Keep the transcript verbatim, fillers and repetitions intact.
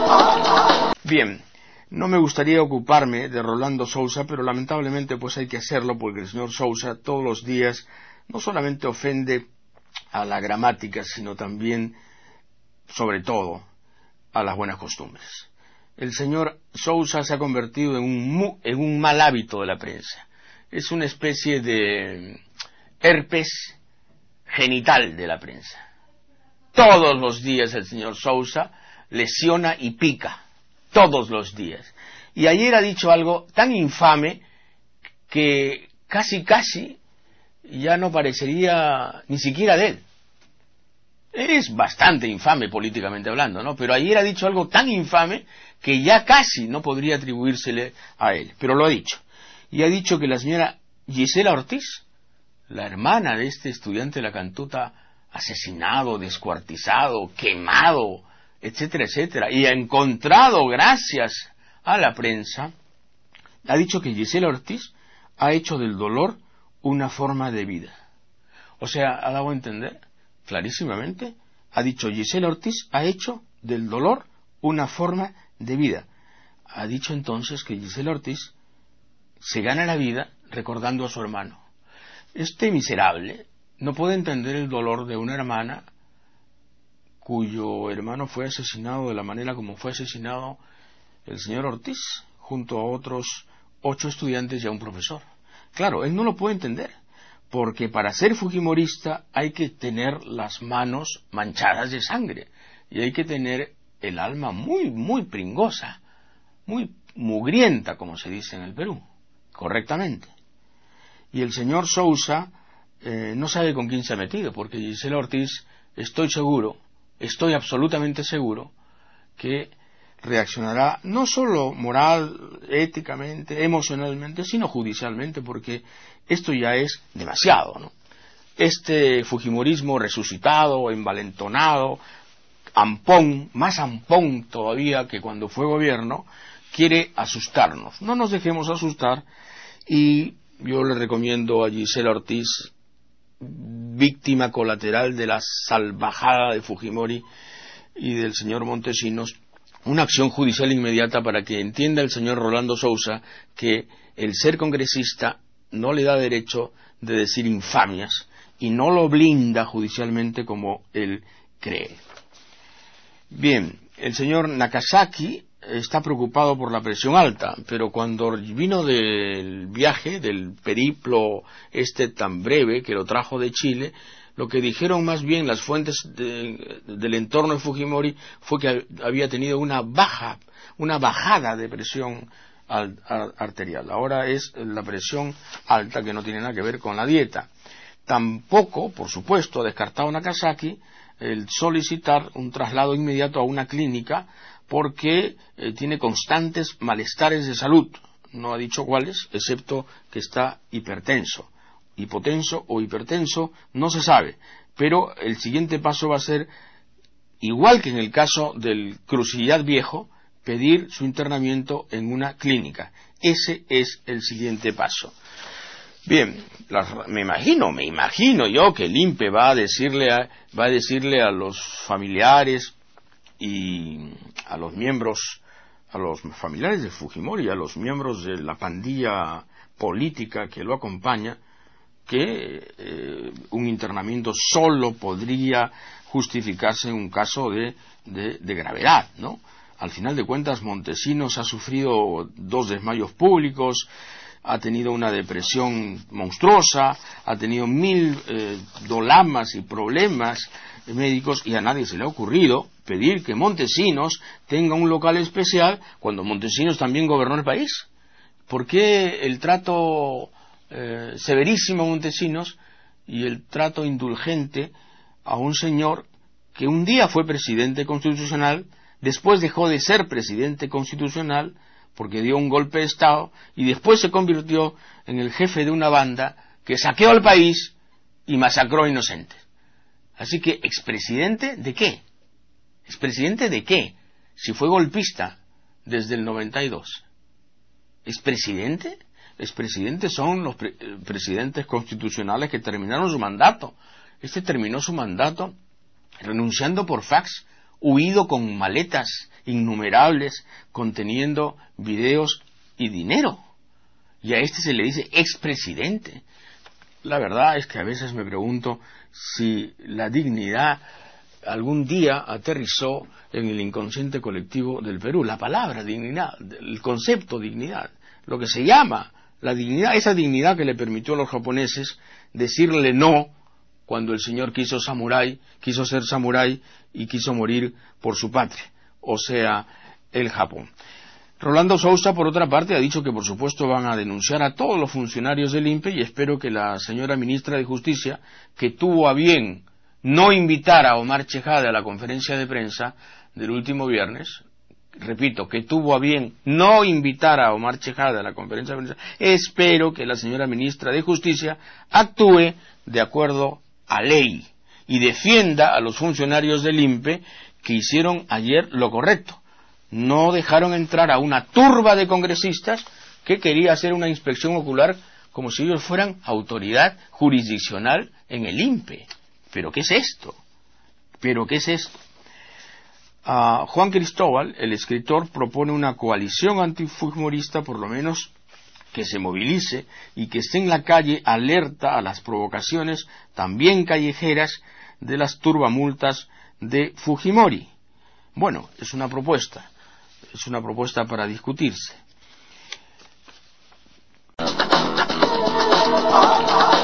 Bien, no me gustaría ocuparme de Rolando Sousa, pero lamentablemente pues hay que hacerlo porque el señor Sousa todos los días no solamente ofende a la gramática, sino también, sobre todo, a las buenas costumbres. El señor Sousa se ha convertido en un, mu, en un mal hábito de la prensa. Es una especie de herpes genital de la prensa. Todos los días el señor Sousa lesiona y pica. Todos los días. Y ayer ha dicho algo tan infame que casi casi ya no parecería ni siquiera de él. Es bastante infame políticamente hablando, ¿no? Pero ayer ha dicho algo tan infame que ya casi no podría atribuírsele a él. Pero lo ha dicho. Y ha dicho que la señora Gisela Ortiz, la hermana de este estudiante de la Cantuta, asesinado, descuartizado, quemado, etcétera, etcétera, y ha encontrado, gracias a la prensa, ha dicho que Gisela Ortiz ha hecho del dolor una forma de vida. O sea, ha dado a entender clarísimamente, ha dicho Gisela Ortiz ha hecho del dolor una forma de vida. Ha dicho entonces que Gisela Ortiz se gana la vida recordando a su hermano. Este miserable no puede entender el dolor de una hermana cuyo hermano fue asesinado de la manera como fue asesinado el señor Ortiz, junto a otros ocho estudiantes y a un profesor. Claro, él no lo puede entender, porque para ser fujimorista hay que tener las manos manchadas de sangre, y hay que tener el alma muy, muy pringosa, muy mugrienta, como se dice en el Perú, correctamente. Y el señor Sousa eh, no sabe con quién se ha metido, porque Gisela Ortiz, estoy seguro, estoy absolutamente seguro que reaccionará no solo moral, éticamente, emocionalmente, sino judicialmente, porque esto ya es demasiado, ¿no? Este fujimorismo resucitado, envalentonado, ampón, más ampón todavía que cuando fue gobierno, quiere asustarnos. No nos dejemos asustar, y yo le recomiendo a Gisela Ortiz, víctima colateral de la salvajada de Fujimori y del señor Montesinos, una acción judicial inmediata para que entienda el señor Rolando Sousa que el ser congresista no le da derecho de decir infamias y no lo blinda judicialmente como él cree. Bien, el señor Nakasaki está preocupado por la presión alta, pero cuando vino del viaje, del periplo este tan breve que lo trajo de Chile, lo que dijeron más bien las fuentes de, del entorno de Fujimori fue que había tenido una baja, una bajada de presión al, a, arterial. Ahora es la presión alta, que no tiene nada que ver con la dieta. Tampoco, por supuesto, ha descartado Nakasaki el solicitar un traslado inmediato a una clínica porque eh, tiene constantes malestares de salud. No ha dicho cuáles, excepto que está hipertenso. Hipotenso o hipertenso, no se sabe, pero el siguiente paso va a ser, igual que en el caso del Crucillat Viejo, pedir su internamiento en una clínica. Ese es el siguiente paso. Bien, las, me imagino, me imagino yo que el I N P E va a decirle a, va a decirle a los familiares y a los miembros, a los familiares de Fujimori, a los miembros de la pandilla política que lo acompaña, que eh, un internamiento solo podría justificarse en un caso de, de, de gravedad, ¿no? Al final de cuentas, Montesinos ha sufrido dos desmayos públicos, ha tenido una depresión monstruosa, ha tenido mil eh, dolamas y problemas médicos, y a nadie se le ha ocurrido pedir que Montesinos tenga un local especial cuando Montesinos también gobernó el país. ¿Por qué el trato eh, severísimo a Montesinos y el trato indulgente a un señor que un día fue presidente constitucional, después dejó de ser presidente constitucional porque dio un golpe de Estado, y después se convirtió en el jefe de una banda que saqueó al país y masacró a inocentes? Así que, ¿expresidente de qué? ¿Expresidente de qué? Si fue golpista desde el noventa y dos. ¿Expresidente? Expresidentes son los pre- presidentes constitucionales que terminaron su mandato. Este terminó su mandato renunciando por fax, huido con maletas innumerables conteniendo videos y dinero. Y a este se le dice expresidente. La verdad es que a veces me pregunto si la dignidad algún día aterrizó en el inconsciente colectivo del Perú. La palabra dignidad, el concepto dignidad, lo que se llama la dignidad, esa dignidad que le permitió a los japoneses decirle no cuando el señor quiso samurái, quiso ser samurái y quiso morir por su patria, o sea, el Japón. Rolando Sousa, por otra parte, ha dicho que por supuesto van a denunciar a todos los funcionarios del I N P E y espero que la señora ministra de Justicia, que tuvo a bien no invitar a Omar Chejade a la conferencia de prensa del último viernes, repito, que tuvo a bien no invitar a Omar Chejade a la conferencia de prensa, espero que la señora ministra de Justicia actúe de acuerdo a ley y defienda a los funcionarios del I N P E que hicieron ayer lo correcto. No dejaron entrar a una turba de congresistas que quería hacer una inspección ocular como si ellos fueran autoridad jurisdiccional en el I N P E. ¿Pero qué es esto? ¿Pero qué es esto? Uh, Juan Cristóbal, el escritor, propone una coalición antifujimorista, por lo menos que se movilice y que esté en la calle alerta a las provocaciones también callejeras de las turbamultas de Fujimori. Bueno, es una propuesta, es una propuesta para discutirse.